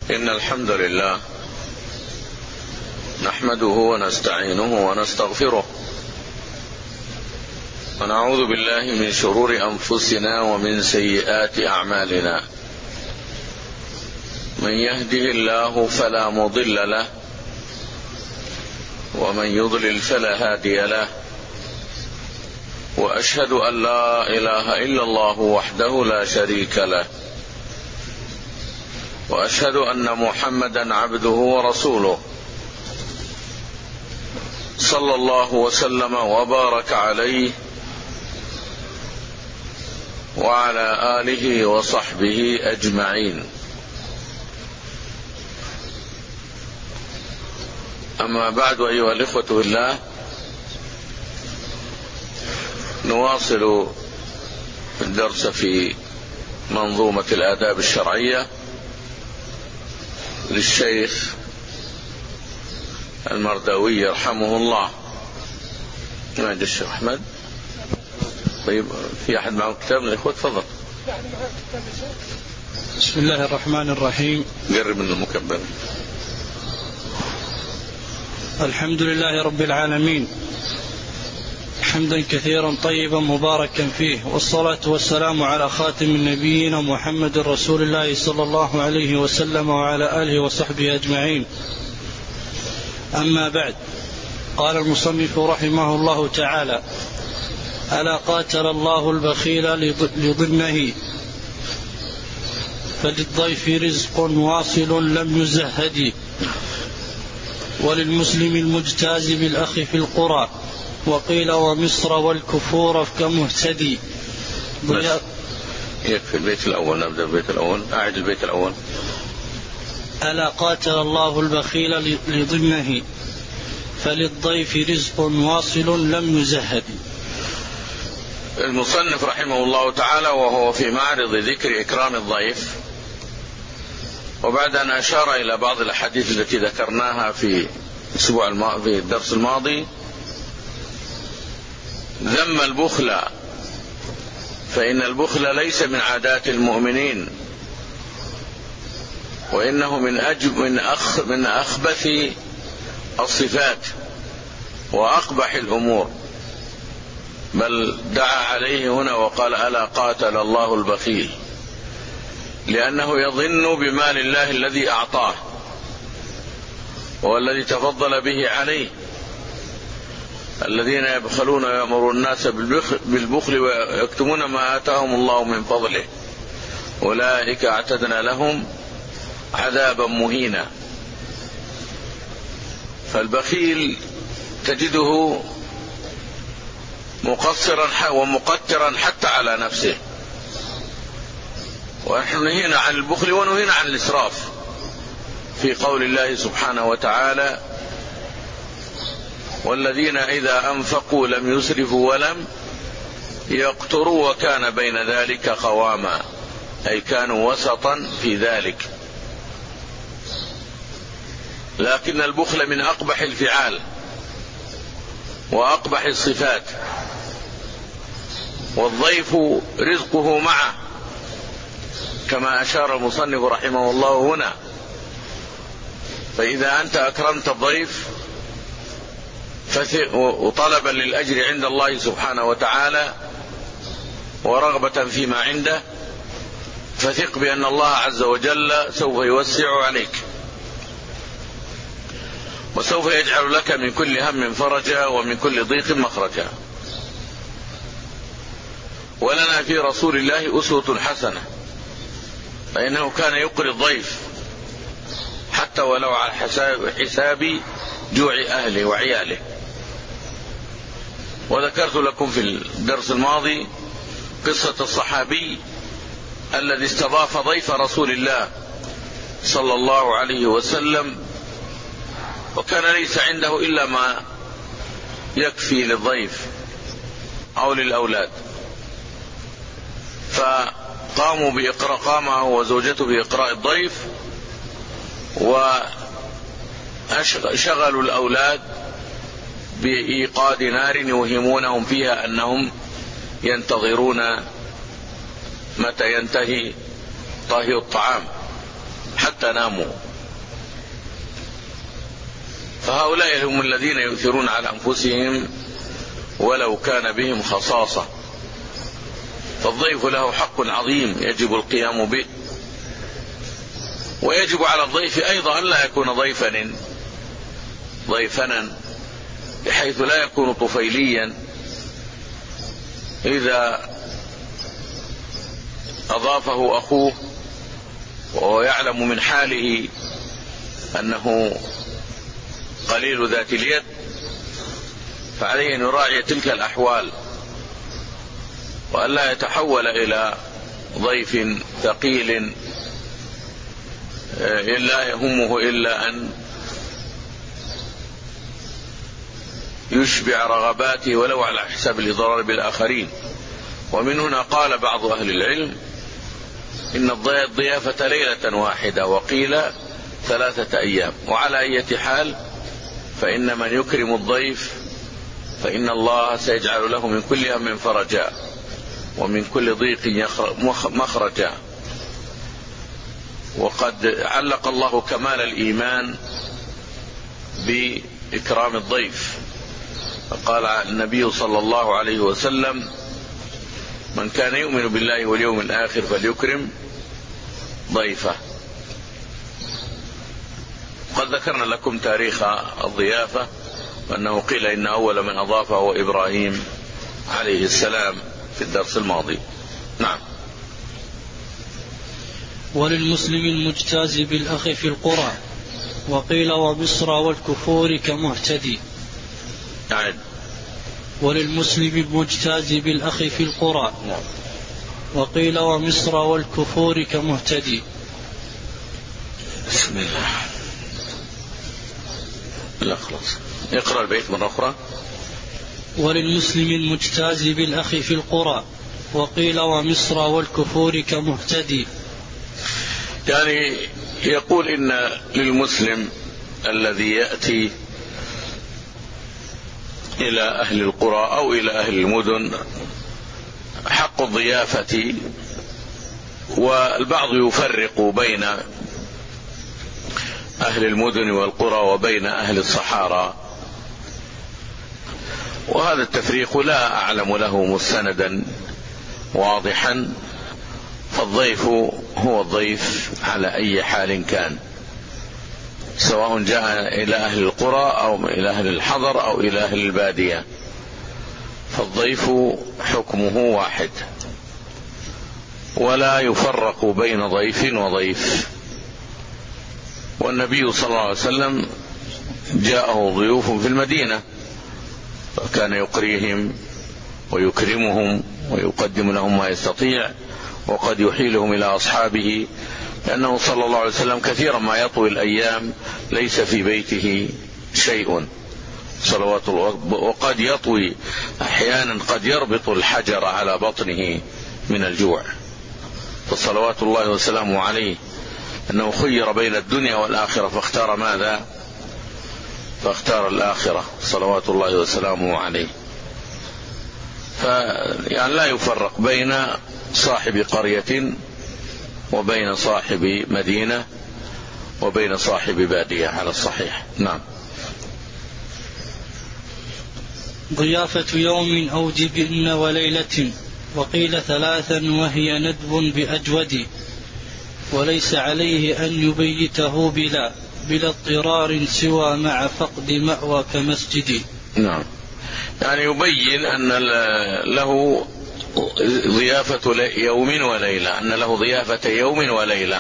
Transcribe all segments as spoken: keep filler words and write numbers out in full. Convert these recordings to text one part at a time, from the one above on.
إن الحمد لله نحمده ونستعينه ونستغفره ونعوذ بالله من شرور أنفسنا ومن سيئات أعمالنا. من يهده الله فلا مضل له ومن يضلل فلا هادي له، وأشهد أن لا إله إلا الله وحده لا شريك له، وأشهد أن محمدا عبده ورسوله صلى الله وسلم وبارك عليه وعلى آله وصحبه أجمعين. أما بعد، أيها الإخوة بالله، نواصل الدرس في منظومة الآداب الشرعية للشيخ المرداوي رحمه الله. ما عند الشيخ أحمد؟ طيب، في أحد معه كتاب من الإخوة؟ تفضل. بسم الله الرحمن الرحيم. قرب من المكبر. الحمد لله رب العالمين، حمدا كثيرا طيبا مباركا فيه، والصلاة والسلام على خاتم النبيين محمد رسول الله صلى الله عليه وسلم وعلى آله وصحبه أجمعين. أما بعد، قال المصنف رحمه الله تعالى: ألا قاتل الله البخيل لضمنه، فللضيف رزق واصل لم يزهد، وللمسلم المجتاز بالأخ في القرى، وقيل ومصر والكفور كمهتدي. يكفي البيت الأول، نبدأ البيت الأول. أعد البيت الأول. ألا قاتل الله البخيل لضمنه، فللضيف رزق واصل لم يزهد. المصنف رحمه الله تعالى وهو في معرض ذكر إكرام الضيف، وبعد أن أشار إلى بعض الأحاديث التي ذكرناها في الأسبوع الماضي في الدرس الماضي، ذم البخل، فإن البخل ليس من عادات المؤمنين، وإنه من أجب من أخ من أخبث الصفات وأقبح الأمور، بل دعا عليه هنا وقال: ألا قاتل الله البخيل، لأنه يظن بمال الله الذي أعطاه والذي تفضل به عليه. الذين يبخلون ويأمرون الناس بالبخل ويكتمون ما آتاهم الله من فضله، أولئك أعتدنا لهم عذابا مهينا. فالبخيل تجده مقصرا ومقترا حتى على نفسه، ونحن نهينا عن البخل ونهينا عن الإسراف في قول الله سبحانه وتعالى: والذين إذا أنفقوا لم يسرفوا ولم يقتروا وكان بين ذلك قواما، أي كانوا وسطا في ذلك. لكن البخل من أقبح الفعال وأقبح الصفات، والضيف رزقه معه كما أشار المصنف رحمه الله هنا. فإذا أنت أكرمت الضيف وطلبا للأجر عند الله سبحانه وتعالى ورغبة فيما عنده، فثق بأن الله عز وجل سوف يوسع عليك، وسوف يجعل لك من كل هم فرجا ومن كل ضيق مخرجا. ولنا في رسول الله أسوة حسنة، فإنه كان يقري الضيف حتى ولو على حساب, حساب جوع أهله وعياله. وذكرت لكم في الدرس الماضي قصة الصحابي الذي استضاف ضيف رسول الله صلى الله عليه وسلم، وكان ليس عنده إلا ما يكفي للضيف أو للأولاد، فقاموا بإقراء قامه وزوجته بإقراء الضيف، وشغلوا الأولاد بإيقاد نار يوهمونهم فيها أنهم ينتظرون متى ينتهي طهي الطعام. حتى ناموا. فهؤلاء هم الذين يؤثرون على أنفسهم ولو كان بهم خصاصة. فالضيف له حق عظيم يجب القيام به. ويجب على الضيف أيضا أن لا يكون ضيفا ضيفنا بحيث لا يكون طفيليا. إذا أضافه أخوه وهو يعلم من حاله أنه قليل ذات اليد فعليه أن يراعي تلك الأحوال وأن لا يتحول إلى ضيف ثقيل لا يهمه إلا أن يشبع رغباته ولو على حساب الإضرار بالآخرين. ومن هنا قال بعض أهل العلم إن الضيافة ليلة واحدة وقيل ثلاثة أيام. وعلى أي حال فإن من يكرم الضيف فإن الله سيجعل له من كل هم فرجا ومن كل ضيق مخرجا. وقد علق الله كمال الإيمان بإكرام الضيف، فقال النبي صلى الله عليه وسلم: من كان يؤمن بالله واليوم الآخر فليكرم ضيفه. قد ذكرنا لكم تاريخ الضيافة وأنه قيل إن أول من أضافه هو إبراهيم عليه السلام في الدرس الماضي. نعم. وللمسلم المجتاز بالأخ في القرى وقيل ومصر والكفور كمهتدي. نعم. وللمسلم المجتاز بالأخ في القرى وقيل ومصر والكفور كمهتدي. بسم الله. لا خلاص اقرأ البيت مرة أخرى. وللمسلم المجتاز بالأخ في القرى وقيل ومصر والكفور كمهتدي. يعني يقول إن للمسلم الذي يأتي إلى أهل القرى أو إلى أهل المدن حق الضيافة، والبعض يفرق بين أهل المدن والقرى وبين أهل الصحارى، وهذا التفريق لا أعلم له مستندا واضحا. فالضيف هو الضيف على أي حال كان، سواء جاء إلى أهل القرى أو إلى أهل الحضر أو إلى أهل البادية، فالضيف حكمه واحد ولا يفرق بين ضيف وضيف. والنبي صلى الله عليه وسلم جاءه ضيوف في المدينة فكان يقريهم ويكرمهم ويقدم لهم ما يستطيع، وقد يحيلهم إلى أصحابه، لأنه صلى الله عليه وسلم كثيرا ما يطوي الأيام ليس في بيته شيء صلوات الله، وقد يطوي أحيانا قد يربط الحجر على بطنه من الجوع. فصلوات الله وسلامه عليه أنه خير بين الدنيا والآخرة فاختار ماذا؟ فاختار الآخرة صلوات الله وسلامه عليه. فيعني لا يفرق بين صاحب قرية وبين صاحب مدينة وبين صاحب بادية على الصحيح. نعم. ضيافة يوم أو جبن وليلة وقيل ثلاثا وهي ندب بأجود، وليس عليه أن يبيته بلا بلا اضطرار سوى مع فقد مأوى كمسجد. نعم. يعني يبين أن له ضيافة يوم وليلة، أن له ضيافة يوم وليلة،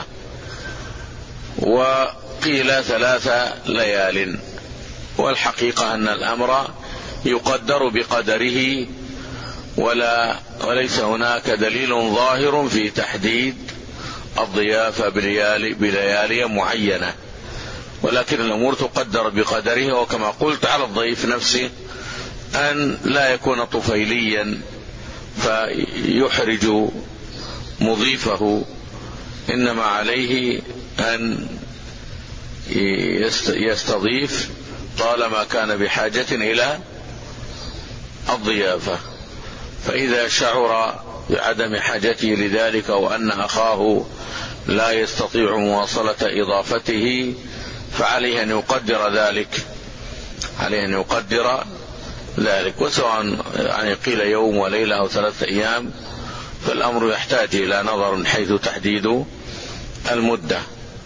وقيل ثلاث ليال، والحقيقة أن الأمر يقدر بقدره، ولا وليس هناك دليل ظاهر في تحديد الضيافة بليالي معينة، ولكن الأمور تقدر بقدرها. وكما قلت على الضيف نفسه أن لا يكون طفيليا فيحرج مضيفه، إنما عليه أن يستضيف طالما كان بحاجة إلى الضيافة. فإذا شعر بعدم حاجته لذلك وأن أخاه لا يستطيع مواصلة إضافته فعليه أن يقدر ذلك عليه أن يقدر ذلك وسواء يعني قيل يوم وليلة أو ثلاثة أيام فالأمر يحتاج إلى نظر من حيث تحديد المدة.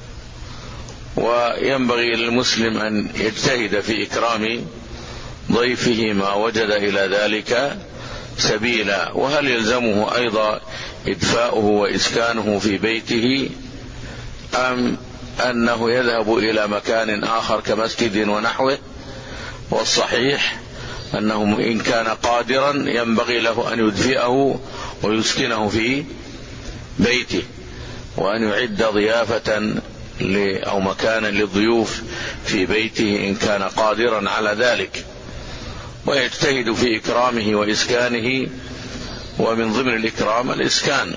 وينبغي للمسلم أن يجتهد في إكرام ضيفه ما وجد إلى ذلك سبيلا. وهل يلزمه أيضا إدفاؤه وإسكانه في بيته أم أنه يذهب إلى مكان آخر كمسجد ونحوه؟ والصحيح أنه إن كان قادرا ينبغي له أن يدفئه ويسكنه في بيته، وأن يعد ضيافة أو مكانا للضيوف في بيته إن كان قادرا على ذلك، ويجتهد في إكرامه وإسكانه. ومن ضمن الإكرام الإسكان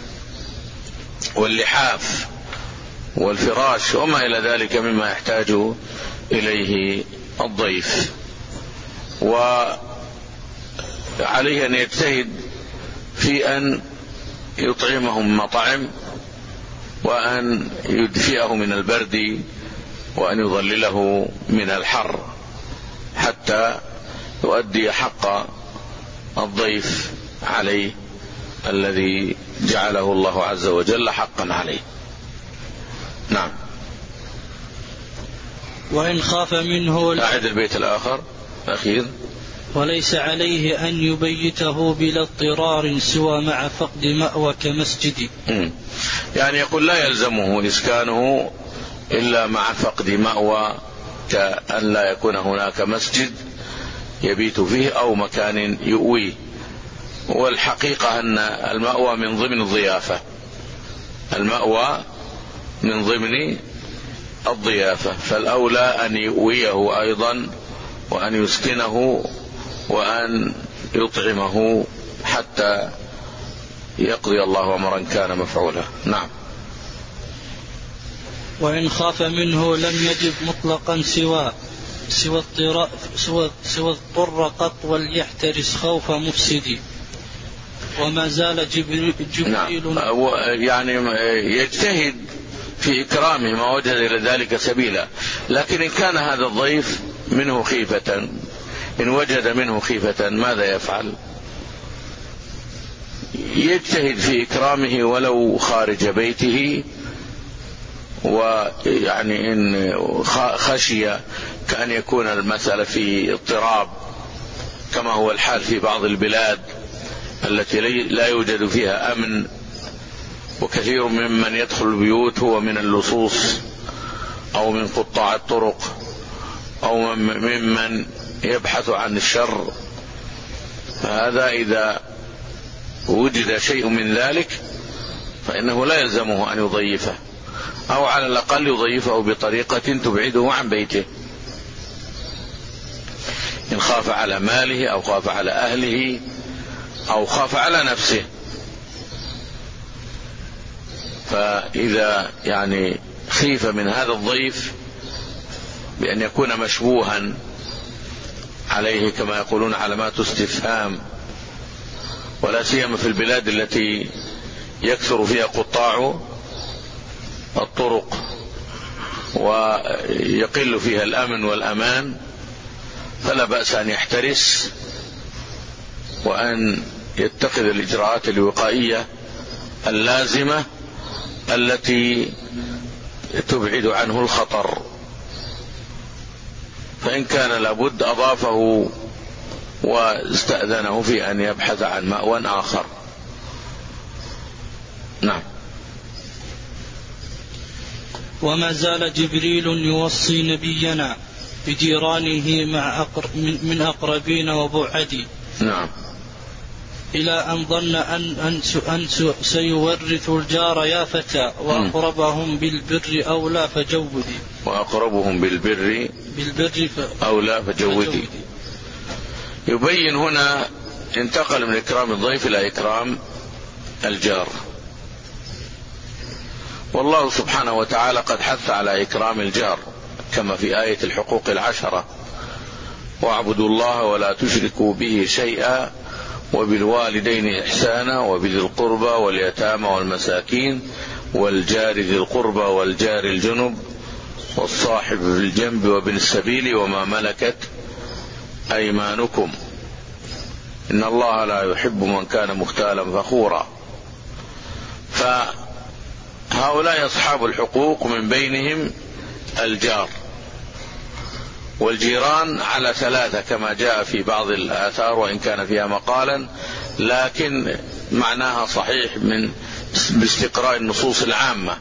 واللحاف والفراش وما إلى ذلك مما يحتاج إليه الضيف. وعليه أن يجتهد في أن يطعمهم مطعم، وأن يدفئه من البرد، وأن يظلله من الحر حتى يؤدي حق الضيف عليه الذي جعله الله عز وجل حقا عليه. نعم. وإن خاف منه أعد البيت الآخر الأخير. وليس عليه أن يبيته بلا اضطرار سوى مع فقد مأوى كمسجد. يعني يقول لا يلزمه إسكانه إلا مع فقد مأوى، كأن لا يكون هناك مسجد يبيت فيه أو مكان يؤويه. والحقيقة أن المأوى من ضمن الضيافة، المأوى من ضمن الضيافة، فالأولى أن يؤويه أيضا وأن يسكنه وأن يطعمه حتى يقضي الله أمرا كان مفعولا. نعم. وإن خاف منه لم يجب مطلقا سوى سوى اضطر سوى سوى اضطر قط وليحترس خوف مفسد. وما زال جبريل, جبريل نعم. يعني يجتهد في إكرامه ما وجد إلى ذلك سبيلا. لكن إن كان هذا الضيف منه خيفة، إن وجد منه خيفة ماذا يفعل؟ يجتهد في إكرامه ولو خارج بيته، ويعني إن خشي كأن يكون المسألة في اضطراب كما هو الحال في بعض البلاد التي لا يوجد فيها أمن، وكثير ممن يدخل البيوت هو من اللصوص أو من قطاع الطرق أو ممن يبحث عن الشر. فهذا إذا وجد شيء من ذلك فإنه لا يلزمه أن يضيفه، أو على الأقل يضيفه بطريقة تبعده عن بيته، إن خاف على ماله أو خاف على أهله أو خاف على نفسه. فإذا يعني خيف من هذا الضيف بأن يكون مشبوها عليه كما يقولون علامات استفهام، ولا سيما في البلاد التي يكثر فيها قطاع الطرق ويقل فيها الأمن والأمان، فلا بأس أن يحترس وأن يتخذ الإجراءات الوقائية اللازمة التي تبعد عنه الخطر. فإن كان لابد أضافه واستأذنه في أن يبحث عن مأوى آخر. نعم. وما زال جبريل يوصي نبينا بجيرانه مع أقر من أقربين وبعدي. نعم. إلى أن ظن أن, أن سيورث الجار يا فتى وأقربهم بالبر أولى فجودي. وأقربهم بالبر بالبر ف... أولى فجودي. يبين هنا انتقل من إكرام الضيف إلى إكرام الجار، والله سبحانه وتعالى قد حث على إكرام الجار كما في آية الحقوق العشرة: واعبدوا الله ولا تشركوا به شيئا وبالوالدين إحسانا وبذي القربى واليتامى والمساكين والجار ذي القربى والجار الجنب والصاحب في الجنب وابن السبيل وما ملكت أيمانكم إن الله لا يحب من كان مختالا فخورا. فهؤلاء أصحاب الحقوق، من بينهم الجار. والجيران على ثلاثة كما جاء في بعض الآثار، وإن كان فيها مقالا لكن معناها صحيح من باستقراء النصوص العامة.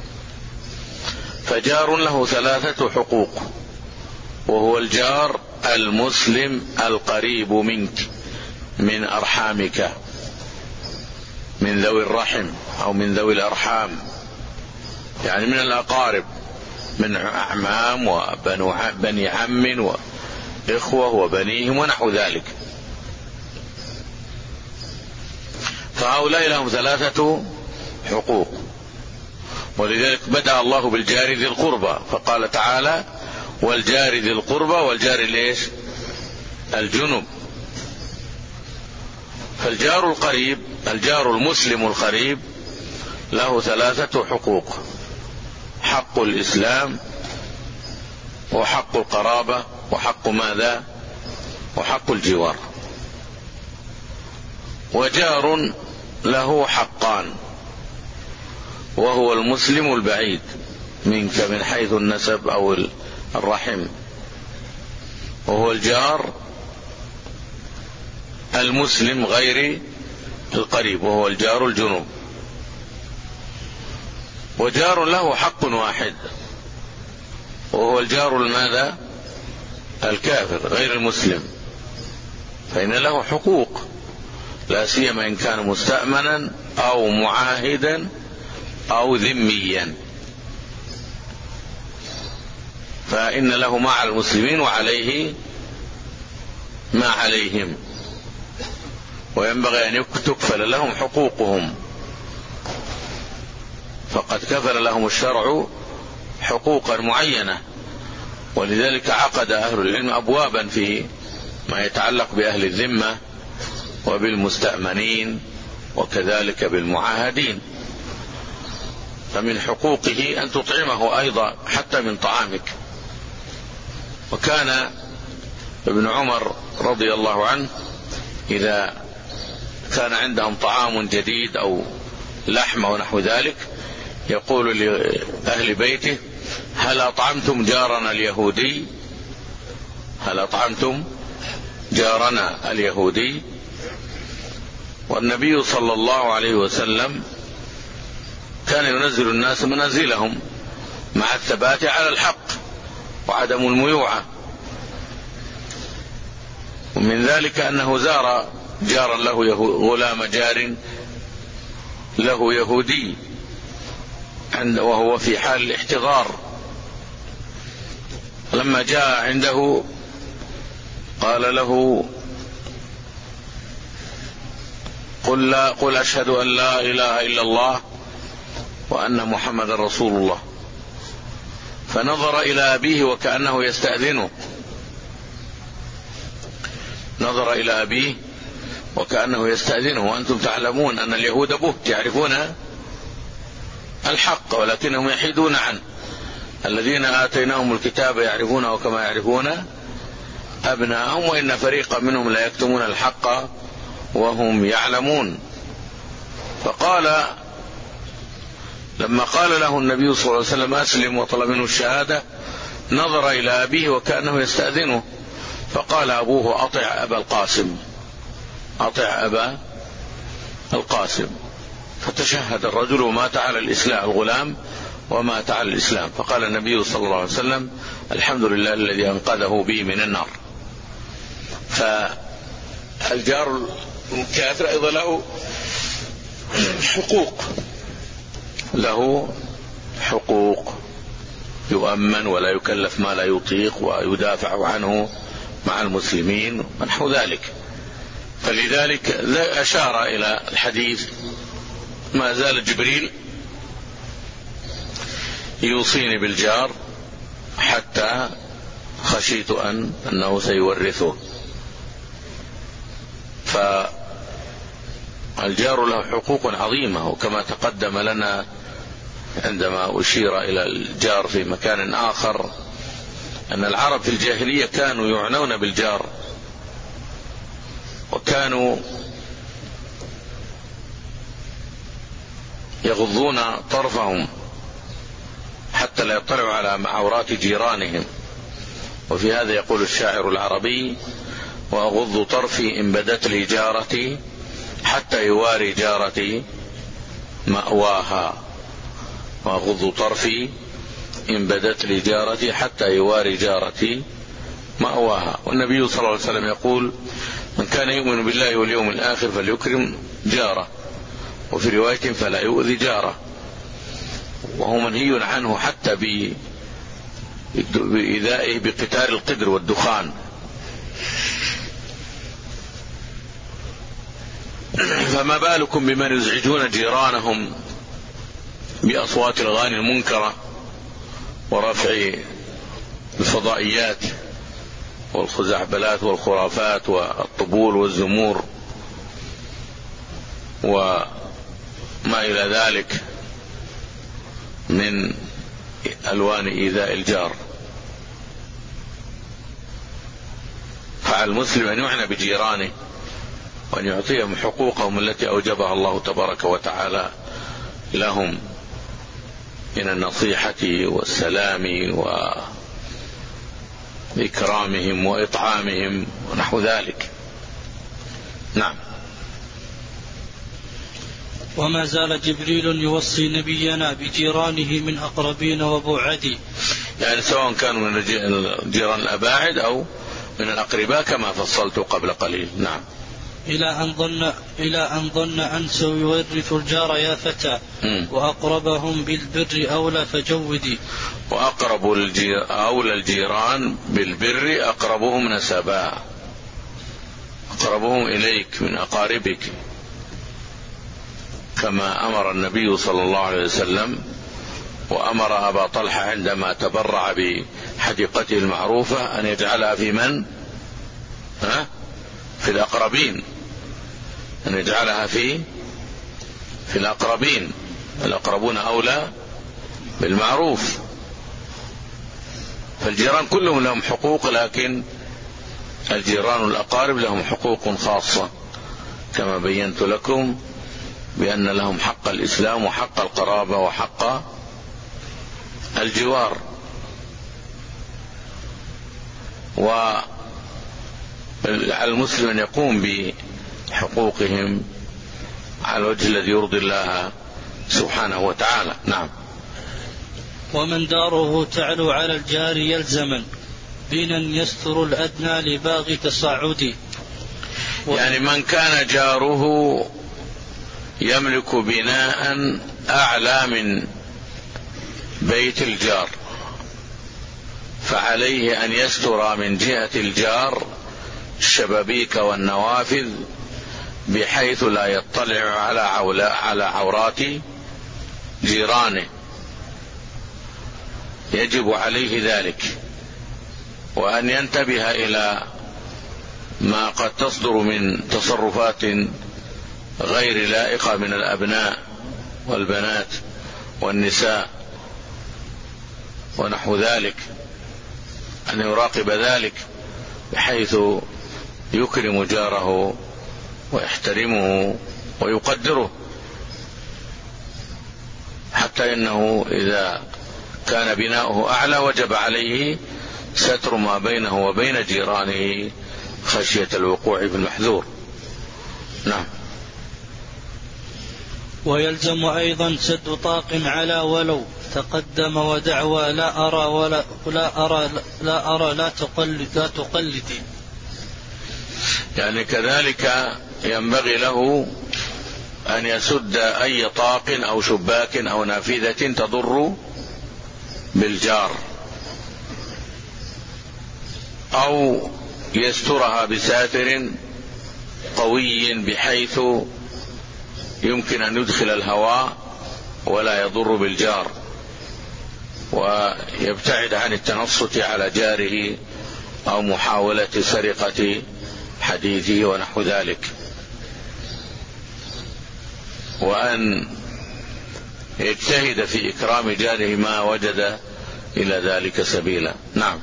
فجار له ثلاثة حقوق، وهو الجار المسلم القريب منك من أرحامك، من ذوي الرحم أو من ذوي الأرحام، يعني من الأقارب، من أعمام وبني عم وإخوة وبنيهم ونحو ذلك. فهؤلاء لهم ثلاثة حقوق، ولذلك بدأ الله بالجار ذي القربى، فقال تعالى والجار ذي القربى والجار ليش الجنب. فالجار القريب، الجار المسلم القريب، له ثلاثة حقوق: حق الإسلام، وحق القرابة، وحق ماذا؟ وحق الجوار. وجار له حقان، وهو المسلم البعيد منك من حيث النسب أو الرحم، وهو الجار المسلم غير القريب، وهو الجار الجنوب. وجار له حق واحد، وهو الجار الماذا؟ الكافر غير المسلم، فإن له حقوق، لا سيما إن كان مستأمنا أو معاهدا أو ذميا، فإن له ما على المسلمين وعليه ما عليهم، وينبغي أن تكفل لهم حقوقهم، فقد كفل لهم الشرع حقوقا معينة. ولذلك عقد أهل العلم أبوابا في ما يتعلق بأهل الذمة وبالمستأمنين وكذلك بالمعاهدين. فمن حقوقه أن تطعمه أيضا حتى من طعامك. وكان ابن عمر رضي الله عنه إذا كان عندهم طعام جديد أو لحمة ونحو ذلك يقول لأهل بيته: هل أطعمتم جارنا اليهودي؟ هل أطعمتم جارنا اليهودي؟ والنبي صلى الله عليه وسلم كان ينزل الناس منازلهم مع الثبات على الحق وعدم الميوعة. ومن ذلك أنه زار جارا له غلام جار له يهودي وهو في حال الاحتضار، لما جاء عنده قال له: قل, لا قل أشهد أن لا إله إلا الله وأن محمد رسول الله. فنظر إلى أبيه وكأنه يستأذنه، نظر إلى أبيه وكأنه يستأذنه، وأنتم تعلمون أن اليهود بهت يعرفون الحق ولكنهم يحيدون عنه. الذين آتيناهم الكتاب يعرفونه كما يعرفون أبناءهم، وإن فريقا منهم لا يكتمون الحق وهم يعلمون. فقال لما قال له النبي صلى الله عليه وسلم: أسلم، وطلب منه الشهادة، نظر إلى أبيه وكأنه يستأذنه، فقال أبوه: أطع أبا القاسم، أطع أبا القاسم. فتشهد الرجل ومات على الإسلام، الغلام ومات على الإسلام. فقال النبي صلى الله عليه وسلم: الحمد لله الذي أنقذه بي من النار. فالجار الكافر أيضا له حقوق، له حقوق، يؤمن ولا يكلف ما لا يطيق ويدافع عنه مع المسلمين ونحو ذلك. فلذلك أشار إلى الحديث: ما زال جبريل يوصيني بالجار حتى خشيت أن أنه سيورثه. فالجار له حقوق عظيمة، وكما تقدم لنا عندما أشير إلى الجار في مكان آخر أن العرب في الجاهلية كانوا يعنون بالجار، وكانوا يغضون طرفهم حتى لا يطلعوا على عورات جيرانهم. وفي هذا يقول الشاعر العربي: وأغض طرفي إن بدت لي جارتي حتى يواري جارتي مأواها. وأغض طرفي إن بدت لي جارتي حتى يواري جارتي مأواها. والنبي صلى الله عليه وسلم يقول: من كان يؤمن بالله واليوم الآخر فليكرم جاره، وفي رواية فلا يؤذي جاره. وهو منهي عنه حتى بإيذائه بقتال القدر والدخان. فما بالكم بمن يزعجون جيرانهم بأصوات الأغاني المنكرة ورفع الفضائيات والخزعبلات والخرافات والطبول والزمور وما إلى ذلك من ألوان إيذاء الجار. فعلى المسلم أن يعنى بجيرانه وأن يعطيهم حقوقهم التي أوجبها الله تبارك وتعالى لهم من النصيحة والسلام وإكرامهم وإطعامهم ونحو ذلك. نعم. وما زال جبريل يوصي نبينا بجيرانه من أقربين وبعد، يعني سواء كانوا من الجيران الأباعد أو من الأقرباء كما فصلت قبل قليل. نعم. إلى أن ظن إلى أن ظن أن سيورث الجار يا فتى م. وأقربهم بالبر أولى فجودي. وأقرب الجير أولى الجيران بالبر أقربهم نسبا، أقربهم إليك من أقاربك، كما أمر النبي صلى الله عليه وسلم وأمر أبا طلحة عندما تبرع بحديقته المعروفة أن يجعلها في من؟ ها؟ في الأقربين، أن يجعلها في في الأقربين. الأقربون أولى بالمعروف. فالجيران كلهم لهم حقوق، لكن الجيران الأقارب لهم حقوق خاصة كما بينت لكم، بأن لهم حق الإسلام وحق القرابة وحق الجوار. وعلى المسلم أن يقوم بحقوقهم على الوجه الذي يرضي الله سبحانه وتعالى. نعم. ومن داره تعلو على الجار يلزما بنا يستر الأدنى لباغي تصاعدي. يعني من كان جاره يملك بناء أعلى من بيت الجار فعليه أن يستر من جهة الجار الشبابيك والنوافذ بحيث لا يطلع على على عورات جيرانه، يجب عليه ذلك، وأن ينتبه إلى ما قد تصدر من تصرفات غير لائقة من الأبناء والبنات والنساء ونحو ذلك، أن يراقب ذلك بحيث يكرم جاره ويحترمه ويقدره، حتى إنه إذا كان بناؤه أعلى وجب عليه ستر ما بينه وبين جيرانه خشية الوقوع في المحذور. نعم. ويلزم أيضا سد طاق على ولو تقدم ودعوى لا أرى ولا لا أرى لا أرى لا تقلد لا تقلدي. يعني كذلك ينبغي له أن يسد أي طاق أو شباك أو نافذة تضر بالجار، أو يسترها بساتر قوي بحيث يمكن أن يدخل الهواء ولا يضر بالجار، ويبتعد عن التنصت على جاره أو محاولة سرقة حديثه ونحو ذلك، وأن يجتهد في إكرام جاره ما وجد إلى ذلك سبيلا. نعم.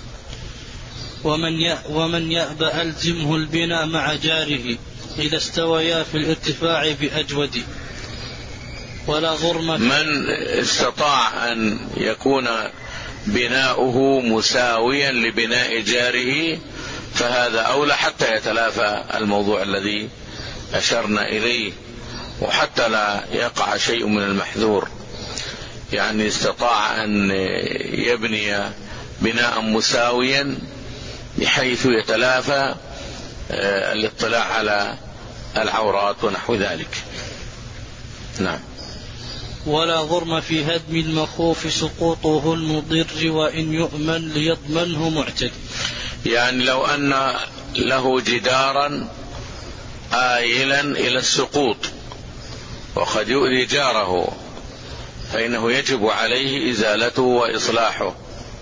ومن ومن يأبى ألزمه البناء مع جاره إذا استويا في الارتفاع بأجود ولا غرم. من استطاع أن يكون بناؤه مساويا لبناء جاره فهذا أولى، حتى يتلافى الموضوع الذي أشرنا إليه، وحتى لا يقع شيء من المحذور. يعني استطاع أن يبني بناء مساويا بحيث يتلافى الاطلاع على العورات ونحو ذلك. نعم. ولا غرم في هدم المخوف سقوطه المضر وإن يؤمن ليضمنه معتد. يعني لو أن له جدارا آيلا إلى السقوط وقد يؤذي جاره فإنه يجب عليه إزالته وإصلاحه،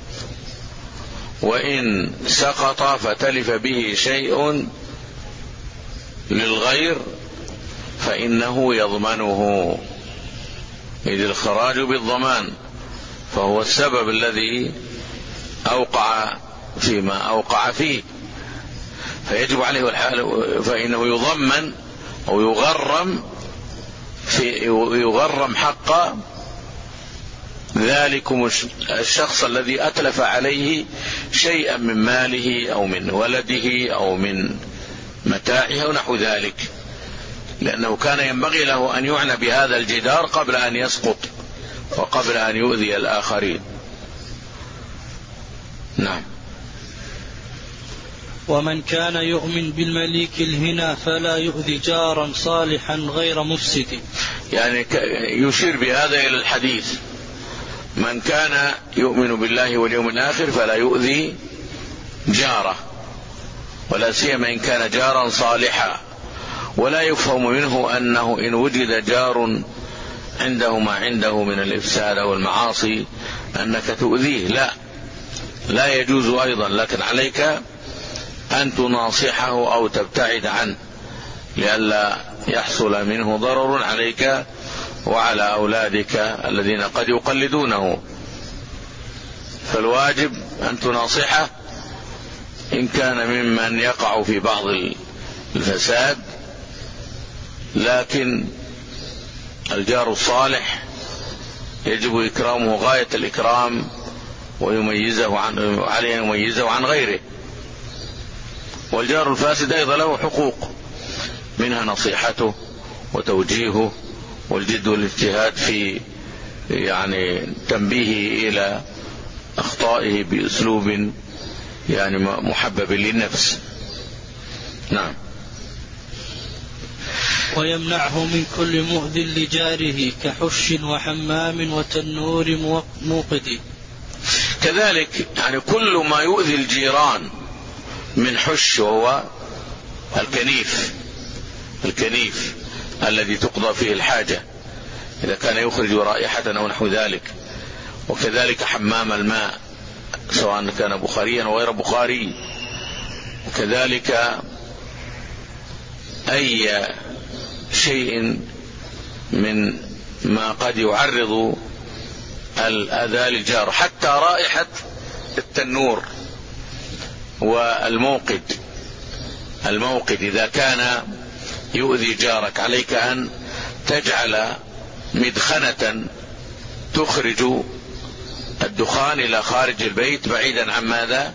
وإن سقط فتلف به شيء للغير فإنه يضمنه، إذ الخراج بالضمان، فهو السبب الذي أوقع فيما أوقع فيه، فيجب عليه الحال فإنه يضمن أو يغرم في يغرم حق ذلكم الشخص الذي أتلف عليه شيئا من ماله أو من ولده أو من متاعه أو نحو ذلك، لأنه كان ينبغي له أن يعنى بهذا الجدار قبل أن يسقط وقبل أن يؤذي الآخرين. نعم. ومن كان يؤمن بالمليك الهنا فلا يؤذي جارا صالحا غير مفسد. يعني يشير بهذا إلى الحديث: من كان يؤمن بالله واليوم الآخر فلا يؤذي جاره، ولا سيما إن كان جارا صالحا. ولا يفهم منه أنه إن وجد جار عنده ما عنده من الإفساد والمعاصي أنك تؤذيه، لا لا يجوز أيضا، لكن عليك أن تناصحه أو تبتعد عنه لئلا يحصل منه ضرر عليك وعلى أولادك الذين قد يقلدونه. فالواجب أن تناصحه إن كان ممن يقع في بعض الفساد، لكن الجار الصالح يجب إكرامه غاية الإكرام ويميزه عن عليه يميزه عن غيره. والجار الفاسد أيضا له حقوق، منها نصيحته وتوجيهه والجد والاجتهاد في يعني تنبيهه إلى أخطائه بأسلوب يعني محبب للنفس. نعم. ويمنعه من كل مؤذ لجاره كحش وحمام وتنور موقد. كذلك يعني كل ما يؤذي الجيران من حش، وهو الكنيف الكنيف الذي تقضى فيه الحاجة إذا كان يخرج رائحة أو نحو ذلك، وكذلك حمام الماء سواء كان بخاريا أو غير بخاري، وكذلك أي شيء من ما قد يعرض الأذى للجار، حتى رائحة التنور والموقد. الموقد إذا كان يؤذي جارك عليك أن تجعل مدخنة تخرج الدخان إلى خارج البيت بعيدا عن ماذا؟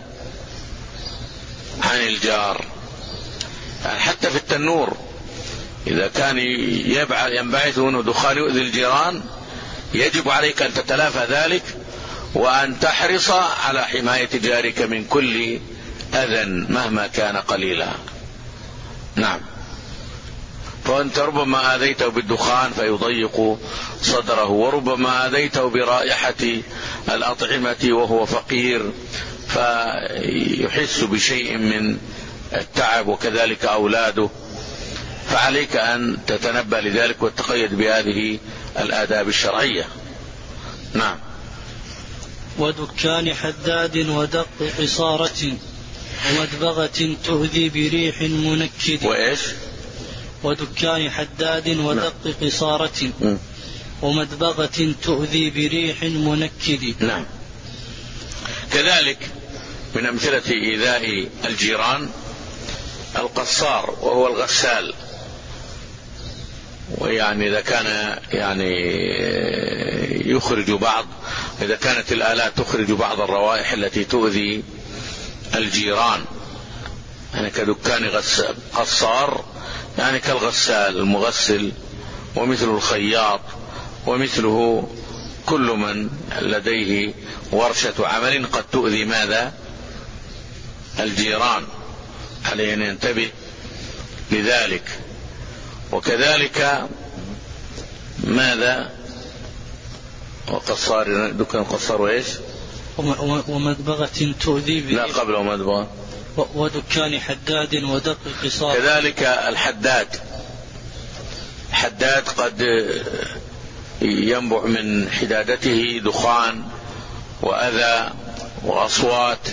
عن الجار. يعني حتى في التنور إذا كان ينبعث منه دخان يؤذي الجيران يجب عليك أن تتلافى ذلك وأن تحرص على حماية جارك من كل أذى مهما كان قليلا. نعم. فأنت ربما آذيته بالدخان فيضيق صدره، وربما آذيته برائحة الأطعمة وهو فقير فيحس بشيء من التعب، وكذلك أولاده. فعليك أن تتنبه لذلك وتقيد بهذه الآداب الشرعية. نعم. ودكان حداد ودق قصارة ومدبغة تؤذي بريح منكد. وإيش؟ ودكان حداد ودق قصارة ومدبغة تؤذي بريح منكد. نعم. كذلك من أمثلة إيذاء الجيران القصار وهو الغسال، ويعني إذا كان يعني يخرج بعض إذا كانت الآلات تخرج بعض الروائح التي تؤذي الجيران، يعني كدكان قصار يعني كالغسال المغسل، ومثل الخياط، ومثله كل من لديه ورشة عمل قد تؤذي ماذا؟ الجيران، عليه أن ينتبه لذلك. وكذلك ماذا؟ وقصار دكان قصار وإيش؟ ومدبغة تؤذي بريح. لا، قبل ومدبغة. ودكان حداد ودق قصار. كذلك الحداد، حداد قد ينبع من حدادته دخان وأذى وأصوات،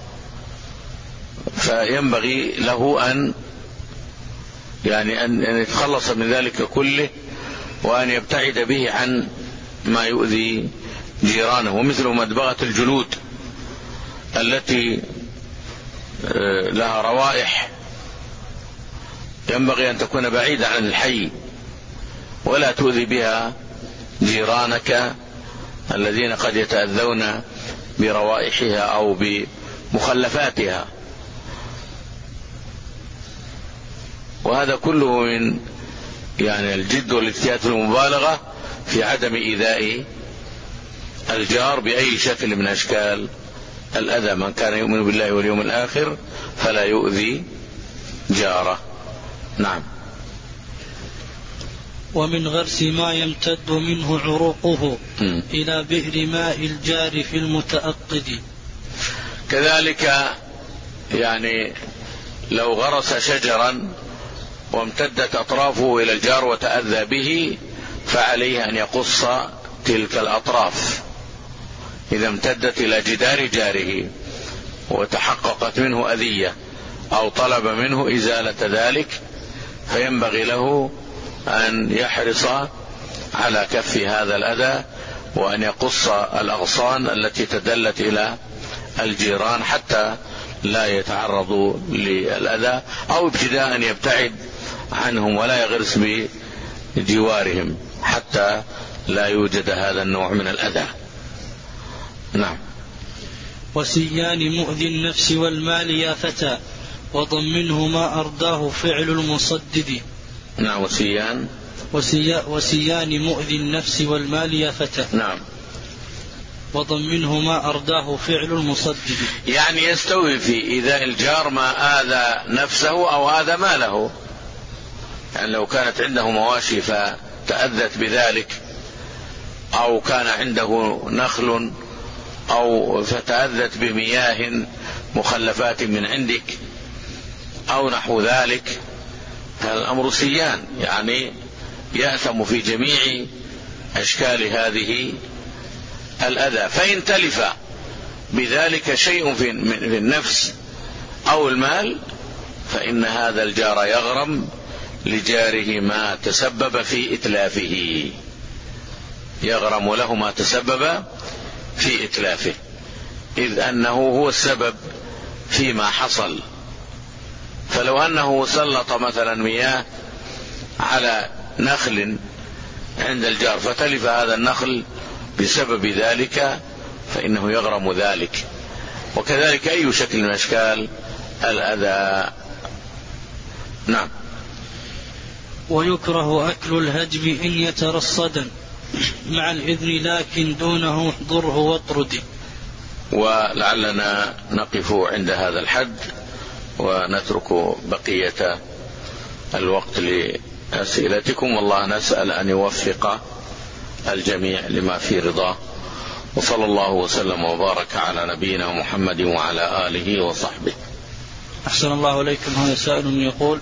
فينبغي له أن يعني أن يتخلص من ذلك كله، وأن يبتعد به عن ما يؤذي جيرانه. ومثل مدبغة الجلود التي لها روائح ينبغي أن تكون بعيدة عن الحي، ولا تؤذي بها جيرانك الذين قد يتأذون بروائحها أو بمخلفاتها. وهذا كله من يعني الجد والاجتهاد في المبالغة في عدم إيذاء الجار بأي شكل من أشكال الأذى. من كان يؤمن بالله واليوم الآخر فلا يؤذي جاره. نعم. ومن غرس ما يمتد منه عروقه م. إلى بئر ماء الجار في المتأقد. كذلك يعني لو غرس شجرا وامتدت أطرافه إلى الجار وتأذى به، فعليه أن يقص تلك الأطراف إذا امتدت إلى جدار جاره وتحققت منه أذية أو طلب منه إزالة ذلك، فينبغي له أن يحرص على كف هذا الأذى، وأن يقص الأغصان التي تدلت إلى الجيران حتى لا يتعرضوا للأذى، أو ابتداء يبتعد عنهم ولا يغرس بجوارهم حتى لا يوجد هذا النوع من الأذى. نعم. وسيان مؤذي النفس والمال يا فتى، وضمنه ما أرداه فعل المصدد. نعم. وسيان وسي... وسيان مؤذي النفس والمال يا فتى. نعم. وضمنه ما أرداه فعل المصدد، يعني يستوي في إيذاء الجار ما آذى نفسه أو آذى ماله. يعني لو كانت عنده مواشي فتأذت بذلك، أو كان عنده نخل أو فتأذت بمياه مخلفات من عندك أو نحو ذلك، فالأمر سيان، يعني يأثم في جميع أشكال هذه الأذى. فإن تلف بذلك شيء في النفس أو المال، فإن هذا الجار يغرم لجاره ما تسبب في إتلافه، يغرم له ما تسبب في إتلافه، إذ أنه هو السبب فيما حصل. فلو أنه سلط مثلا مياه على نخل عند الجار فتلف هذا النخل بسبب ذلك، فإنه يغرم ذلك. وكذلك أي شكل من أشكال الأذى. نعم. ويكره أكل الهجم إن يترصدا مع الإذن، لكن دونه احضره واطرد. ولعلنا نقف عند هذا الحد ونترك بقية الوقت لأسئلتكم، والله نسأل أن يوفق الجميع لما في رضاه. وصلى الله وسلم وبارك على نبينا محمد وعلى آله وصحبه. أحسن الله إليكم. هذا سائل يقول: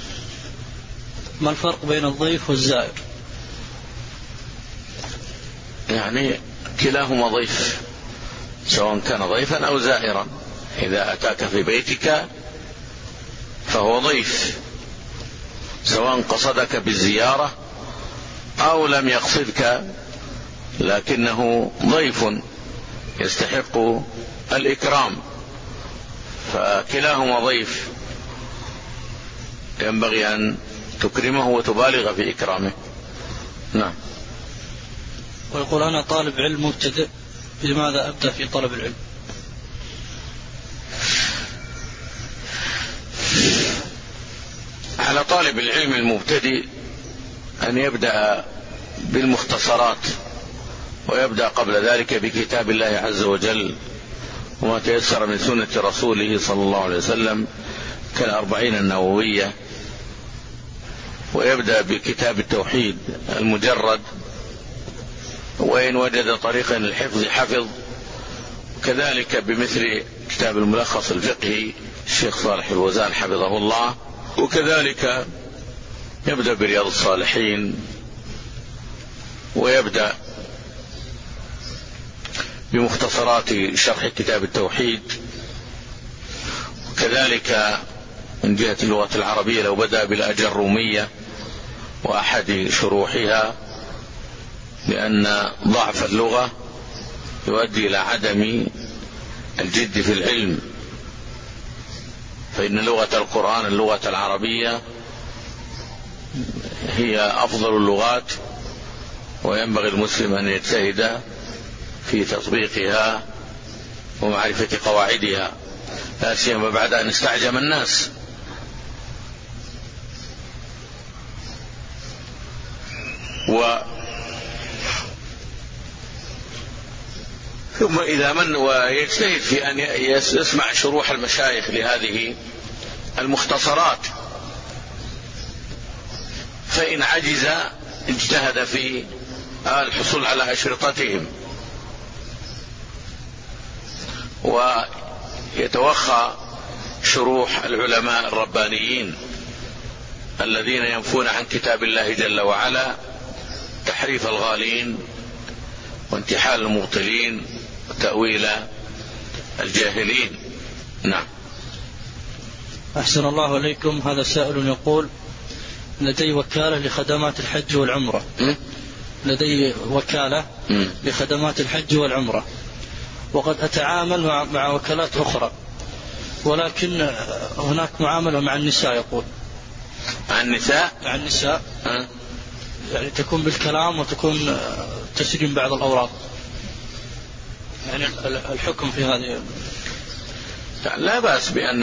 ما الفرق بين الضيف والزائر؟ يعني كلاهما ضيف، سواء كان ضيفا أو زائرا. إذا أتاك في بيتك فهو ضيف، سواء قصدك بالزيارة أو لم يقصدك لكنه ضيف يستحق الإكرام، فكلاهما ضيف ينبغي أن تكرمه وتبالغ في إكرامه. نعم. ويقول أنا طالب علم مبتدئ، بماذا أبدأ في طلب العلم؟ على طالب العلم المبتدئ أن يبدأ بالمختصرات، ويبدأ قبل ذلك بكتاب الله عز وجل وما تيسر من سنة رسوله صلى الله عليه وسلم كالأربعين النووية، ويبدأ بكتاب التوحيد المجرد، وإن وجد طريقا للحفظ حفظ، كذلك بمثل كتاب الملخص الفقهي الشيخ صالح الوزان حفظه الله، وكذلك يبدأ برياض الصالحين، ويبدأ بمختصرات شرح كتاب التوحيد، وكذلك من جهة اللغة العربية لو بدأ بالأجرومية وأحد شروحها، لأن ضعف اللغة يؤدي إلى عدم الجد في العلم، فإن لغة القرآن اللغة العربية هي أفضل اللغات، وينبغي المسلم أن يجتهد في تطبيقها ومعرفة قواعدها، لا سيما بعد أن استعجم الناس. و ثم إذا من ويجتهد في أن يسمع شروح المشايخ لهذه المختصرات، فإن عجز اجتهد في الحصول على أشرطتهم، ويتوخى شروح العلماء الربانيين الذين ينفون عن كتاب الله جل وعلا تحريف الغالين وانتحال المبطلين وتأويل الجاهلين. نعم. أحسن الله إليكم. هذا سائل يقول لدي وكالة لخدمات الحج والعمرة م? لدي وكالة م? لخدمات الحج والعمرة، وقد أتعامل مع, مع وكالات أخرى، ولكن هناك معاملة مع النساء. يقول مع النساء مع النساء م? يعني تكون بالكلام وتكون تسجيل بعض الأوراق، يعني الحكم في هذه. لا بأس بأن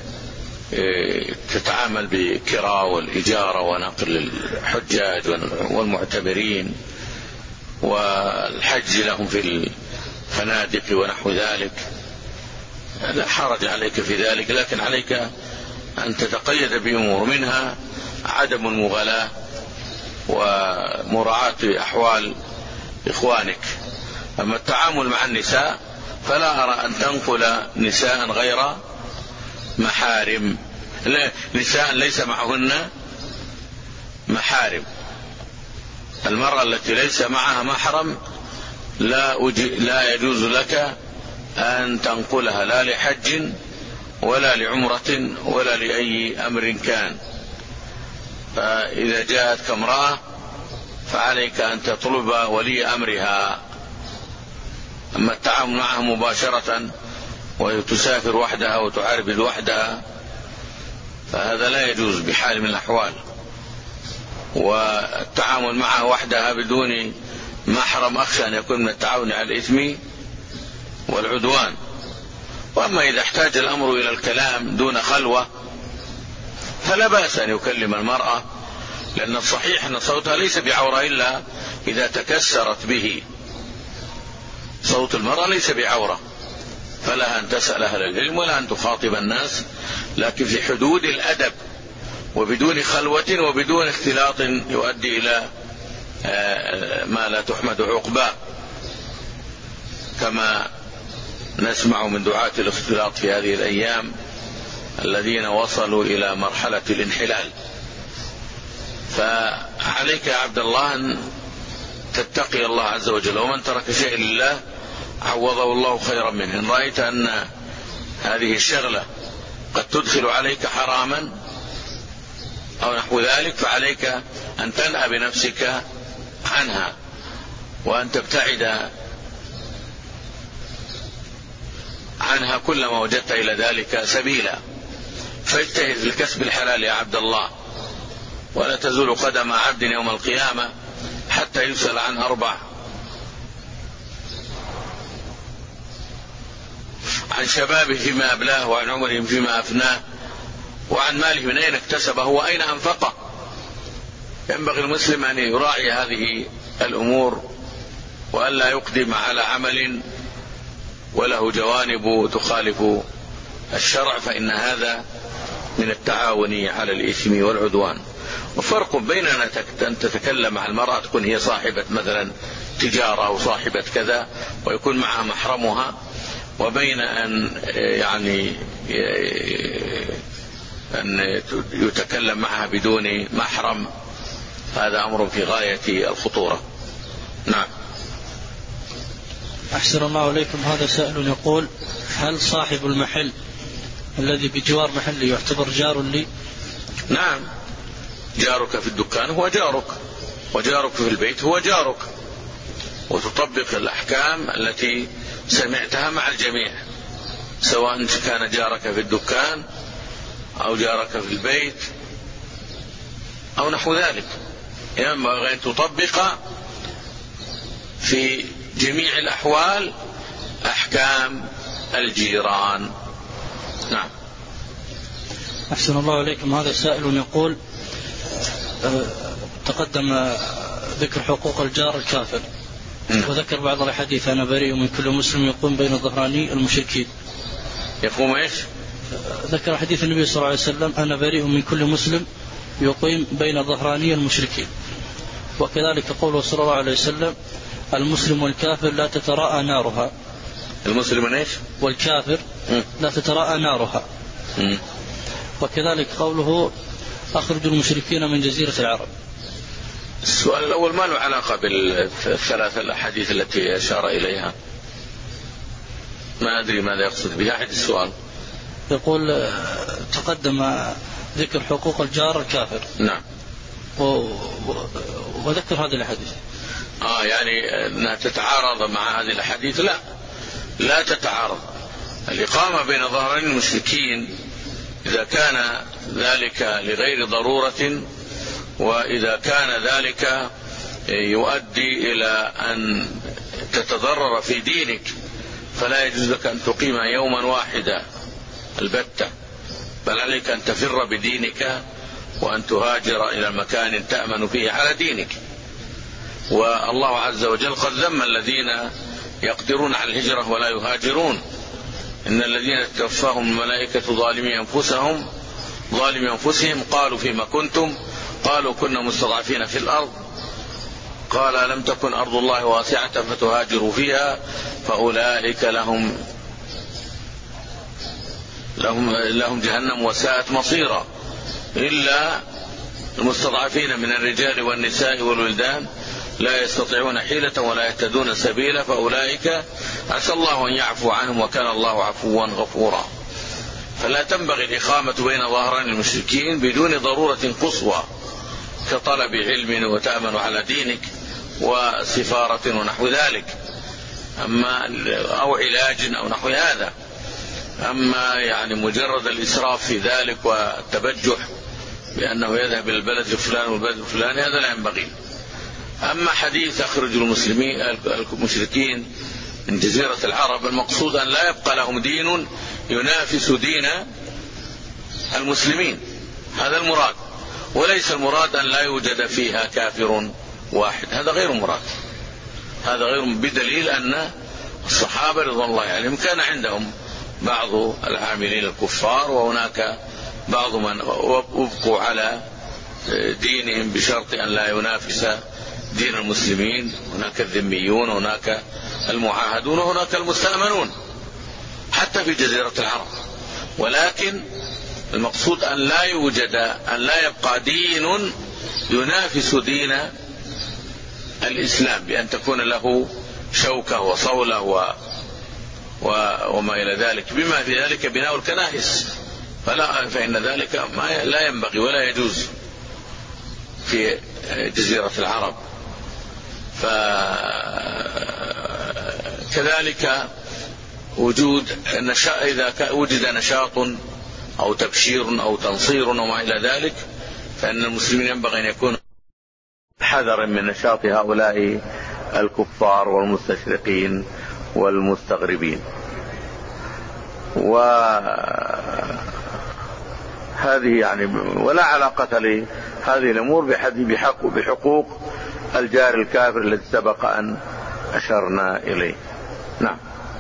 تتعامل بكراء والإجارة ونقل الحجاج والمعتمرين والحج لهم في الفنادق ونحو ذلك، لا حرج عليك في ذلك، لكن عليك أن تتقيد بأمور منها عدم المغالاة ومراعاة أحوال إخوانك. أما التعامل مع النساء فلا أرى أن تنقل نساء غير محارم، نساء ليس معهن محارم. المرأة التي ليس معها محرم لا, لا يجوز لك أن تنقلها لا لحج ولا لعمرة ولا لأي أمر كان. فإذا جاءتك امرأة فعليك أن تطلب ولي أمرها. أما التعامل معها مباشرة وتسافر وحدها وتعربد وحدها فهذا لا يجوز بحال من الأحوال، والتعامل معها وحدها بدون محرم أخشى أن يكون من التعاون على الإثم والعدوان. وأما إذا احتاج الأمر إلى الكلام دون خلوة فلا بأس أن يكلم المرأة، لأن الصحيح أن صوتها ليس بعورة إلا إذا تكسرت به. صوت المرأة ليس بعورة، فلها أن تسأل أهل العلم ولا أن تخاطب الناس، لكن في حدود الأدب وبدون خلوة وبدون اختلاط يؤدي إلى ما لا تحمد عقباه، كما نسمع من دعاة الاختلاط في هذه الأيام الذين وصلوا إلى مرحلة الانحلال. فعليك يا عبد الله أن تتقي الله عز وجل، ومن ترك شيء لله عوضه الله خيرا منه. إن رأيت أن هذه الشغلة قد تدخل عليك حراما أو نحو ذلك فعليك أن تنأى بنفسك عنها وأن تبتعد عنها كلما وجدت إلى ذلك سبيلا. فاجتهد في الكسب الحلال يا عبد الله، ولا تزول قدم عبد يوم القيامة حتى يسأل عن أربع: عن شبابه فيما أبلاه، وعن عمره فيما أفناه، وعن ماله من أين اكتسبه وأين أنفقه. ينبغي المسلم أن يراعي هذه الأمور وألا يقدم على عمل وله جوانب تخالف الشرع، فإن هذا من التعاون على الإثم والعدوان. وفرق بين أن تتكلم عن المرأة تكون هي صاحبة مثلا تجارة أو صاحبة كذا ويكون معها محرمها، وبين أن يعني أن يتكلم معها بدون محرم. هذا أمر في غاية الخطورة. نعم. أحسن الله إليكم. هذا سائل يقول: هل صاحب المحل الذي بجوار محلي يعتبر جار لي؟ نعم، جارك في الدكان هو جارك، وجارك في البيت هو جارك، وتطبق الأحكام التي سمعتها مع الجميع، سواء كان جارك في الدكان أو جارك في البيت أو نحو ذلك. ينبغي أن تطبق في جميع الأحوال أحكام الجيران. نعم. أحسن الله إليكم. هذا سائل يقول: تقدم ذكر حقوق الجار الكافر، وذكر بعض الحديث: أنا بريء من كل مسلم يقوم بين ظهراني المشركين. يقوم إيش؟ ذكر حديث النبي صلى الله عليه وسلم: أنا بريء من كل مسلم يقيم بين ظهراني المشركين. وكذلك قوله صلى الله عليه وسلم: المسلم والكافر لا تتراءى نارها. المسلم ايش؟ والكافر م. لا تتراءى نارها. م. وكذلك قوله: أخرجوا المشركين من جزيرة العرب. السؤال الأول ما له علاقة بالثلاث الأحاديث التي أشار إليها، ما أدري ماذا يقصد بها. أحد السؤال يقول: تقدم ذكر حقوق الجار الكافر. نعم. و... وذكر هذه الحديث. آه يعني أنها تتعارض مع هذه الحديث؟ لا، لا تتعارض. الإقامة بين ظهرين المشركين إذا كان ذلك لغير ضرورة، وإذا كان ذلك يؤدي إلى أن تتضرر في دينك، فلا يجوز لك أن تقيم يوما واحدا البتة، بل عليك أن تفر بدينك وأن تهاجر إلى مكان تأمن فيه على دينك. والله عز وجل قد ذم الذين يقدرون على الهجرة ولا يهاجرون: إن الذين توفاهم الملائكة ظالمي أنفسهم ظالمي أنفسهم قالوا فيما كنتم قالوا كنا مستضعفين في الأرض قال لم تكن أرض الله واسعة فتهاجروا فيها فأولئك لهم لهم لهم جهنم وساءت مصيرا إلا المستضعفين من الرجال والنساء والولدان لا يستطيعون حيلة ولا يهتدون سبيلا فأولئك عسى الله أن يعفو عنهم وكان الله عفوا غفورا. فلا تنبغي الإقامة بين ظهران المشركين بدون ضرورة قصوى كطلب علم وتأمن على دينك وسفارة ونحو ذلك، أما أو علاج أو نحو هذا. أما يعني مجرد الإسراف في ذلك والتبجح بأنه يذهب إلى البلد الفلاني والبلد الفلاني هذا لا ينبغي. أما حديث أخرج المسلمين المشركين من جزيرة العرب، المقصود أن لا يبقى لهم دين ينافس دين المسلمين، هذا المراد، وليس المراد أن لا يوجد فيها كافر واحد، هذا غير مراد، هذا غير بدليل أن الصحابة رضوان الله عليهم كان عندهم بعض العاملين الكفار وهناك بعض من أبقوا على دينهم بشرط أن لا ينافس دين المسلمين، هناك الذميون هناك المعاهدون وهناك المستأمنون حتى في جزيرة العرب. ولكن المقصود أن لا يوجد أن لا يبقى دين ينافس دين الإسلام بأن تكون له شوكة وصولة و وما إلى ذلك، بما في ذلك بناء الكنائس، فلا فإن ذلك ما لا ينبغي ولا يجوز في جزيرة العرب. فكذلك وجود نشاط، إذا وجد نشاط أو تبشير أو تنصير وما إلى ذلك، فإن المسلمين ينبغي أن يكونوا حذرا من نشاط هؤلاء الكفار والمستشرقين والمستغربين. وهذه يعني ولا علاقة لهذه الأمور بحق بحقوق الجار الكافر الذي سبق أن أشرنا إليه. نعم.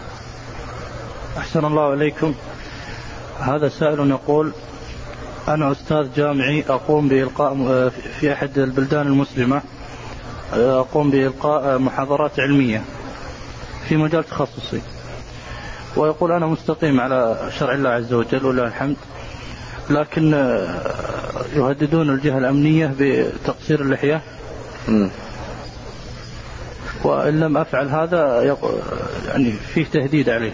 أحسن الله إليكم. هذا سائل يقول: أنا أستاذ جامعي أقوم بإلقاء في أحد البلدان المسلمة، أقوم بإلقاء محاضرات علمية في مجال تخصصي، ويقول أنا مستقيم على شرع الله عز وجل ولله الحمد، لكن يهددون الجهة الأمنية بتقصير اللحية، وإن لم أفعل هذا يعني فيه تهديد عليه.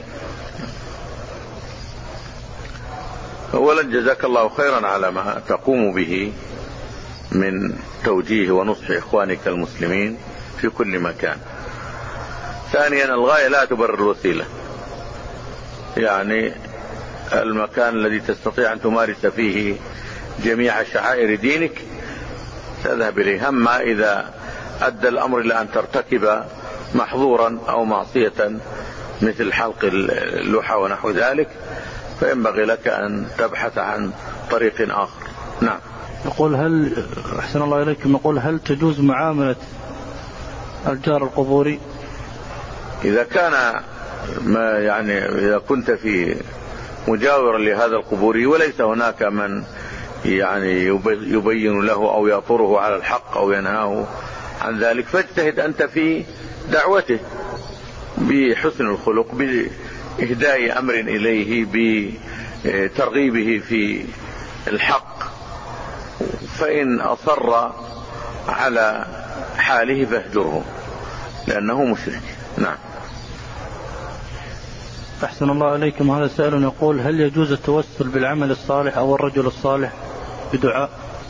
أولا جزاك الله خيرا على ما تقوم به من توجيه ونصح إخوانك المسلمين في كل مكان. ثانيا الغاية لا تبرر الوسيلة، يعني المكان الذي تستطيع أن تمارس فيه جميع شعائر دينك تذهب إليه، أما إذا أدى الأمر إلى أن ترتكب محظورا أو معصية مثل حلق اللحى ونحو ذلك فينبغي لك أن تبحث عن طريق آخر. نعم. يقول: هل أحسن الله إليكم، يقول: هل تجوز معاملة الجار القبوري؟ إذا كان ما يعني إذا كنت في مجاورا لهذا القبوري وليس هناك من يعني يبين له أو يأطره على الحق أو ينهاه عن ذلك، فاجتهد أنت في دعوته بحسن الخلق، بإهداء أمر إليه، بترغيبه في الحق، فإن أصر على حاله فاهجره لأنه مشرك. نعم. أحسن الله إليكم. هذا سائل يقول: هل يجوز التوسل بالعمل الصالح أو الرجل الصالح بدعاء؟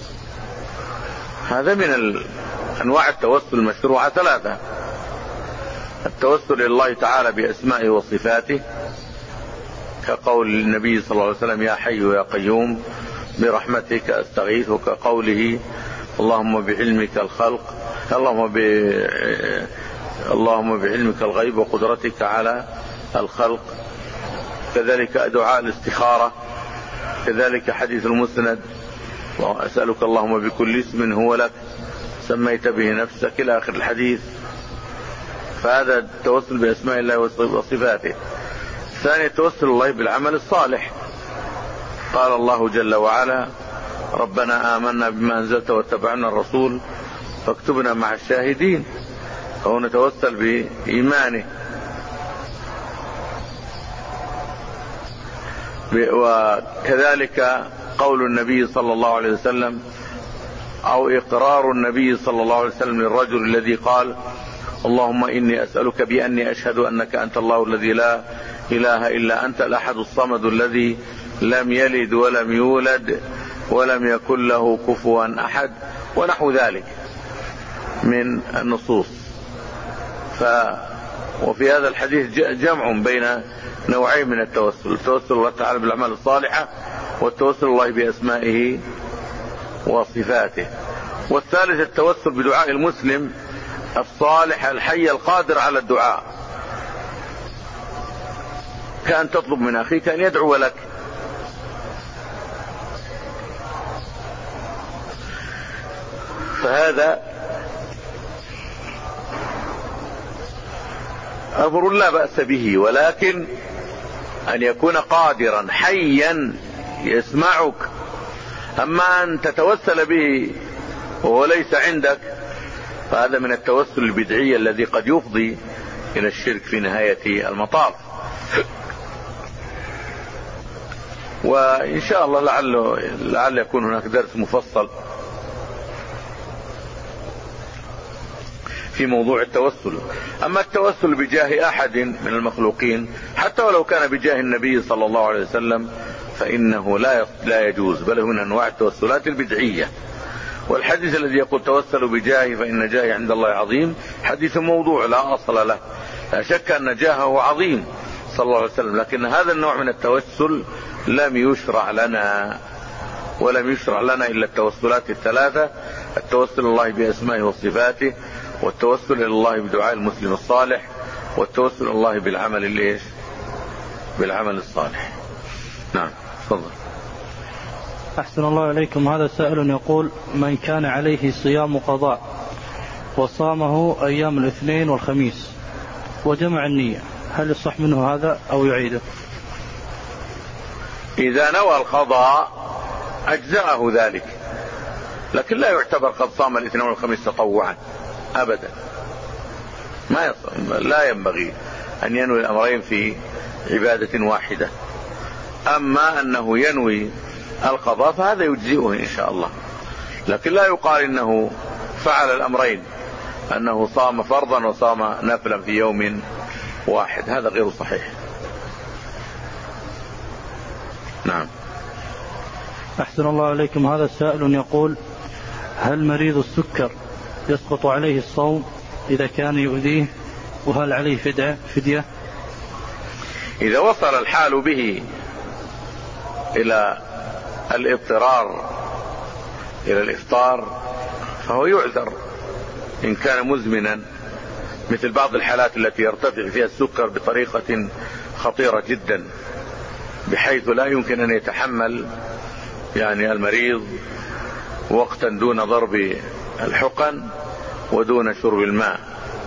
هذا من أنواع التوسل المشروعة ثلاثة: التوسل إلى الله تعالى بأسمائه وصفاته كقول النبي صلى الله عليه وسلم: يا حي يا قيوم برحمتك أستغيث، وكقوله: اللهم بعلمك الخلق اللهم ب... اللهم بعلمك الغيب وقدرتك على الخلق. كذلك دعاء الاستخارة، كذلك حديث المسند: وأسألك اللهم بكل اسم هو لك سميت به نفسك، إلى آخر الحديث. فهذا التوسل بأسماء الله وصفاته. ثاني التوسل الله بالعمل الصالح، قال الله جل وعلا: ربنا آمنا بما أنزلت واتبعنا الرسول فاكتبنا مع الشاهدين، فهو نتوسل بإيمانه. وكذلك قول النبي صلى الله عليه وسلم أو إقرار النبي صلى الله عليه وسلم للرجل الذي قال: اللهم إني أسألك بأني أشهد أنك أنت الله الذي لا إله إلا أنت الأحد الصمد الذي لم يلد ولم يولد ولم يكن له كفوا أحد، ونحو ذلك من النصوص. ف وفي هذا الحديث جمع بين نوعين من التوسل: التوسل الله تعالى بالأعمال الصالحة، والتوسل الله بأسمائه وصفاته. والثالث التوسل بدعاء المسلم الصالح الحي القادر على الدعاء، كأن تطلب من أخيك أن يدعو لك. فهذا أمر لا بأس به، ولكن أن يكون قادرا حيا يسمعك. أما أن تتوسل به وهو ليس عندك فهذا من التوسل البدعي الذي قد يفضي إلى الشرك في نهاية المطاف. وإن شاء الله لعل, لعل يكون هناك درس مفصل في موضوع التوسل. أما التوسل بجاه أحد من المخلوقين حتى ولو كان بجاه النبي صلى الله عليه وسلم فإنه لا لا يجوز، بل هو من أنواع التوسلات البدعية. والحديث الذي يقول توسلوا بجاهي فإن جاهي عند الله عظيم حديث موضوع لا أصل له، لا شك أن جاهه عظيم صلى الله عليه وسلم، لكن هذا النوع من التوسل لم يشرع لنا، ولم يشرع لنا إلا التوسلات الثلاثة: التوسل إلى الله بأسمائه وصفاته، والتوسل إلى الله بدعاء المسلم الصالح، والتوسل إلى الله بالعمل الإيش؟ بالعمل الصالح. نعم تفضل. أحسن الله إليكم. هذا سائل يقول: من كان عليه صيام قضاء وصامه أيام الاثنين والخميس وجمع النية، هل يصح منه هذا أو يعيده؟ إذا نوى القضاء أجزأه ذلك، لكن لا يعتبر قد صام الاثنين والخميس تطوعا أبدا، ما يصوم. لا ينبغي أن ينوي الأمرين في عبادة واحدة. أما أنه ينوي القضاء فهذا يجزئه إن شاء الله، لكن لا يقال إنه فعل الأمرين، أنه صام فرضا وصام نفلا في يوم واحد، هذا غير صحيح. نعم. أحسن الله عليكم. هذا سائل يقول: هل مريض السكر يسقط عليه الصوم إذا كان يؤذيه، وهل عليه فدية؟ إذا وصل الحال به إلى الاضطرار إلى الإفطار فهو يعذر إن كان مزمنا، مثل بعض الحالات التي يرتفع فيها السكر بطريقة خطيرة جدا بحيث لا يمكن أن يتحمل يعني المريض وقتا دون ضرب الحقن ودون شرب الماء،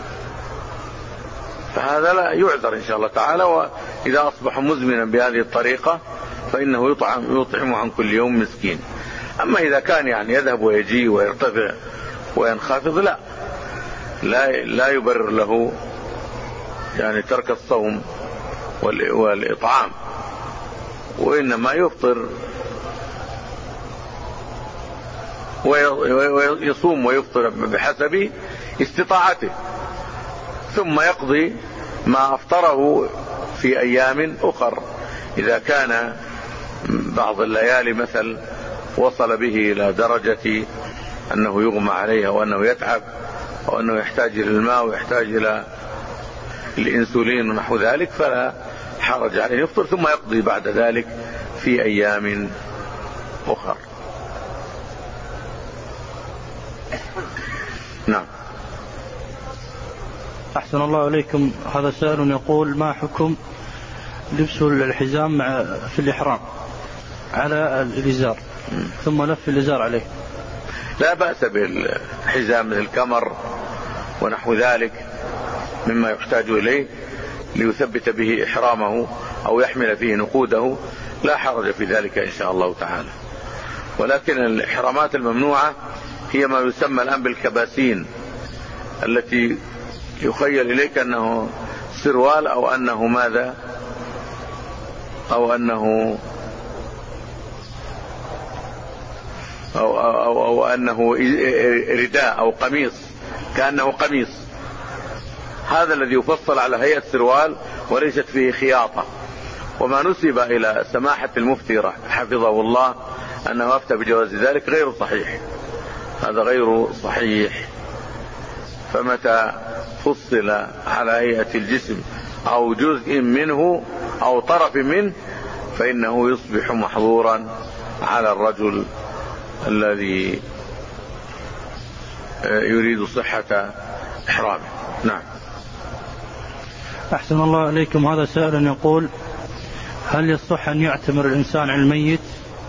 فهذا لا يعذر إن شاء الله تعالى. وإذا أصبح مزمنا بهذه الطريقة فإنه يطعم, يطعم عن كل يوم مسكين. أما إذا كان يعني يذهب ويجي ويرتفع وينخفض لا لا, لا يبرر له يعني ترك الصوم والإطعام، وإنما يفطر ويصوم ويفطر بحسب استطاعته، ثم يقضي ما أفطره في أيام أخر. إذا كان بعض الليالي مثل وصل به إلى درجة أنه يغمى عليه وأنه يتعب وأنه يحتاج إلى الماء ويحتاج إلى الإنسولين ونحو ذلك فلا حرج عليه، يفطر ثم يقضي بعد ذلك في أيام أخر. نعم. أحسن الله إليكم. هذا سائل يقول: ما حكم لبس الحزام في الإحرام على الإزار ثم لف الإزار عليه؟ لا بأس بالحزام مثل الكمر ونحو ذلك مما يحتاج إليه ليثبت به إحرامه أو يحمل فيه نقوده، لا حرج في ذلك إن شاء الله تعالى. ولكن الإحرامات الممنوعة هي ما يسمى الآن بالكباسين، التي يخيل إليك أنه سروال أو أنه ماذا أو أنه أو, أو, أو أنه رداء أو قميص، كأنه قميص. هذا الذي يفصل على هيئة سروال وليست فيه خياطة. وما نسب إلى سماحة المفتي حفظه الله أنه أفتى بجواز ذلك غير صحيح، هذا غير صحيح. فمتى فصل على هيئة الجسم أو جزء منه أو طرف منه فإنه يصبح محظورا على الرجل الذي يريد صحة إحرامه. نعم. أحسن الله إليكم. هذا سائل يقول: هل يصح أن يعتمر الإنسان عن الميت؟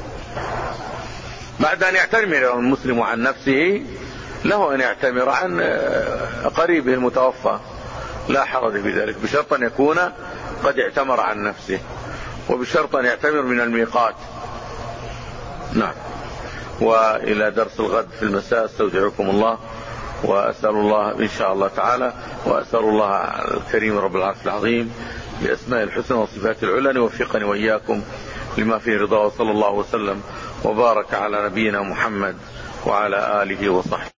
بعد أن يعتمر المسلم عن نفسه له أن يعتمر عن قريبه المتوفى، لا حرج في ذلك، بشرط أن يكون قد اعتمر عن نفسه، وبشرط أن يعتمر من الميقات. نعم. وإلى درس الغد في المساء استودعكم الله، وأسأل الله إن شاء الله تعالى وأسأل الله الكريم رب العرش العظيم بأسماء الحسنى وصفات العلى أن يوفقني وإياكم لما فيه رضاه، وصلى الله وسلم وبارك على نبينا محمد وعلى آله وصحبه.